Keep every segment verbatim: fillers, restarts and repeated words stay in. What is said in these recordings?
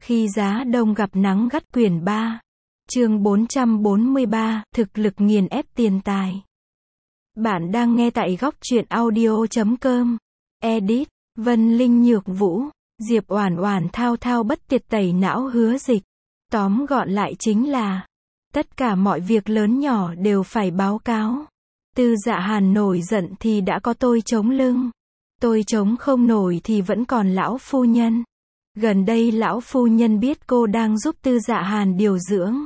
Khi giá đông gặp nắng gắt quyển ba. Chương bốn trăm bốn mươi ba, thực lực nghiền ép tiền tài. Bạn đang nghe tại góc truyện audio chấm com. Edit, Vân Linh Nhược Vũ, Diệp Oản Oản thao thao bất tuyệt tẩy não Hứa Dịch. Tóm gọn lại chính là, tất cả mọi việc lớn nhỏ đều phải báo cáo. Tư Dạ Hàn nổi giận thì đã có tôi chống lưng. Tôi chống không nổi thì vẫn còn lão phu nhân. Gần đây lão phu nhân biết cô đang giúp Tư Dạ Hàn điều dưỡng.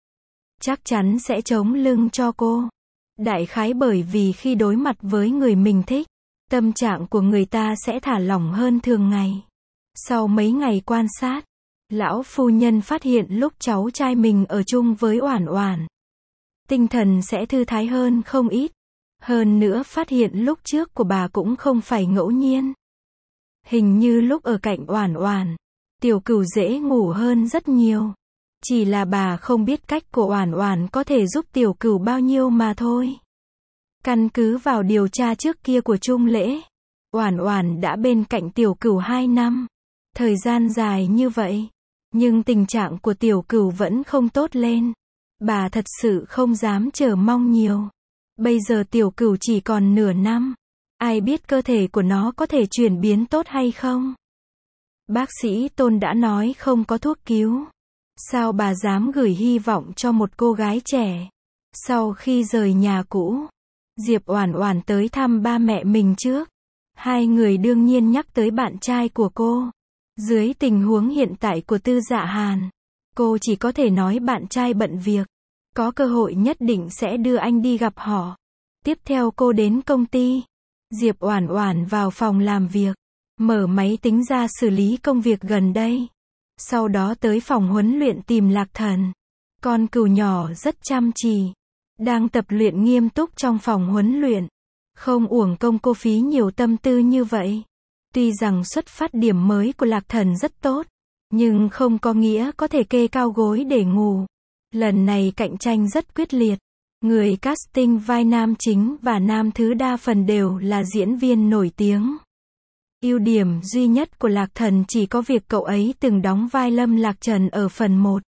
Chắc chắn sẽ chống lưng cho cô. Đại khái bởi vì khi đối mặt với người mình thích, tâm trạng của người ta sẽ thả lỏng hơn thường ngày. Sau mấy ngày quan sát, lão phu nhân phát hiện lúc cháu trai mình ở chung với Oản Oản, tinh thần sẽ thư thái hơn không ít. Hơn nữa phát hiện lúc trước của bà cũng không phải ngẫu nhiên. Hình như lúc ở cạnh Oản Oản, Tiểu Cửu dễ ngủ hơn rất nhiều. Chỉ là bà không biết cách của Oản Oản có thể giúp Tiểu Cửu bao nhiêu mà thôi. Căn cứ vào điều tra trước kia của Trung Lễ, Oản Oản đã bên cạnh Tiểu Cửu hai năm. Thời gian dài như vậy, nhưng tình trạng của Tiểu Cửu vẫn không tốt lên. Bà thật sự không dám chờ mong nhiều. Bây giờ Tiểu Cửu chỉ còn nửa năm. Ai biết cơ thể của nó có thể chuyển biến tốt hay không? Bác sĩ Tôn đã nói không có thuốc cứu. Sao bà dám gửi hy vọng cho một cô gái trẻ? Sau khi rời nhà cũ, Diệp Oản Oản tới thăm ba mẹ mình trước. Hai người đương nhiên nhắc tới bạn trai của cô. Dưới tình huống hiện tại của Tư Dạ Hàn, cô chỉ có thể nói bạn trai bận việc. Có cơ hội nhất định sẽ đưa anh đi gặp họ. Tiếp theo cô đến công ty. Diệp Oản Oản vào phòng làm việc, mở máy tính ra xử lý công việc gần đây. Sau đó tới phòng huấn luyện tìm Lạc Thần. Con cừu nhỏ rất chăm chỉ, đang tập luyện nghiêm túc trong phòng huấn luyện. Không uổng công cô phí nhiều tâm tư như vậy. Tuy rằng xuất phát điểm mới của Lạc Thần rất tốt, nhưng không có nghĩa có thể kê cao gối để ngủ. Lần này cạnh tranh rất quyết liệt. Người casting vai nam chính và nam thứ đa phần đều là diễn viên nổi tiếng. Ưu điểm duy nhất của Lạc Thần chỉ có việc cậu ấy từng đóng vai Lâm Lạc Trần ở phần một.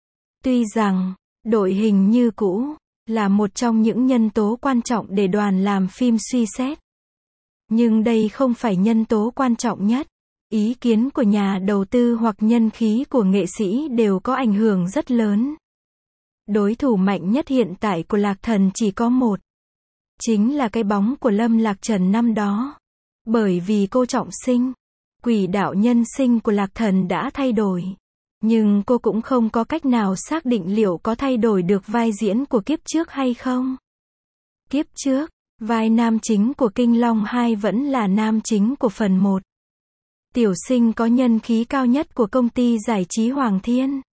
Tuy rằng, đội hình như cũ, là một trong những nhân tố quan trọng để đoàn làm phim suy xét. Nhưng đây không phải nhân tố quan trọng nhất. Ý kiến của nhà đầu tư hoặc nhân khí của nghệ sĩ đều có ảnh hưởng rất lớn. Đối thủ mạnh nhất hiện tại của Lạc Thần chỉ có một. Chính là cái bóng của Lâm Lạc Trần năm đó. Bởi vì cô trọng sinh, quỹ đạo nhân sinh của Lạc Thần đã thay đổi. Nhưng cô cũng không có cách nào xác định liệu có thay đổi được vai diễn của kiếp trước hay không. Kiếp trước, vai nam chính của Kinh Long hai vẫn là nam chính của phần một. Tiểu sinh có nhân khí cao nhất của công ty giải trí Hoàng Thiên.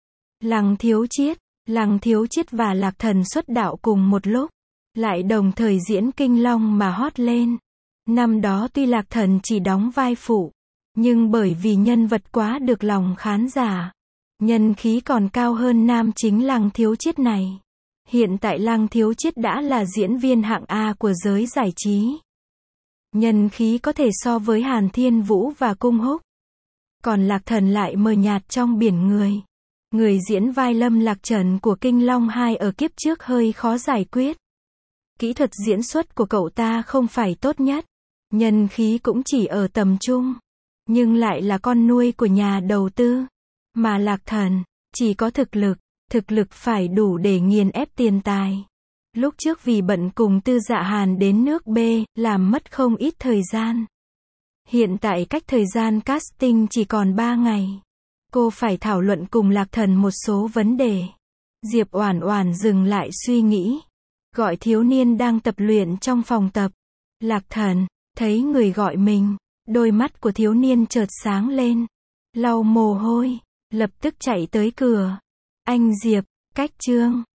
Lăng Thiếu Chiết, Lăng Thiếu Chiết và Lạc Thần xuất đạo cùng một lúc, lại đồng thời diễn Kinh Long mà hot lên. Năm đó tuy Lạc Thần chỉ đóng vai phụ, nhưng bởi vì nhân vật quá được lòng khán giả, nhân khí còn cao hơn nam chính Lăng Thiếu Chiết này. Hiện tại Lăng Thiếu Chiết đã là diễn viên hạng A của giới giải trí. Nhân khí có thể so với Hàn Thiên Vũ và Cung Húc. Còn Lạc Thần lại mờ nhạt trong biển người. Người diễn vai Lâm Lạc Trần của Kinh Long hai ở kiếp trước hơi khó giải quyết. Kỹ thuật diễn xuất của cậu ta không phải tốt nhất. Nhân khí cũng chỉ ở tầm trung. Nhưng lại là con nuôi của nhà đầu tư. Mà Lạc Thần, chỉ có thực lực. Thực lực phải đủ để nghiền ép tiền tài. Lúc trước vì bận cùng Tư Dạ Hàn đến nước B, làm mất không ít thời gian. Hiện tại cách thời gian casting chỉ còn ba ngày. Cô phải thảo luận cùng Lạc Thần một số vấn đề. Diệp Oản Oản dừng lại suy nghĩ. Gọi thiếu niên đang tập luyện trong phòng tập. Lạc Thần, thấy người gọi mình. Đôi mắt của thiếu niên chợt sáng lên. Lau mồ hôi, lập tức chạy tới cửa. Anh Diệp, cách Trương,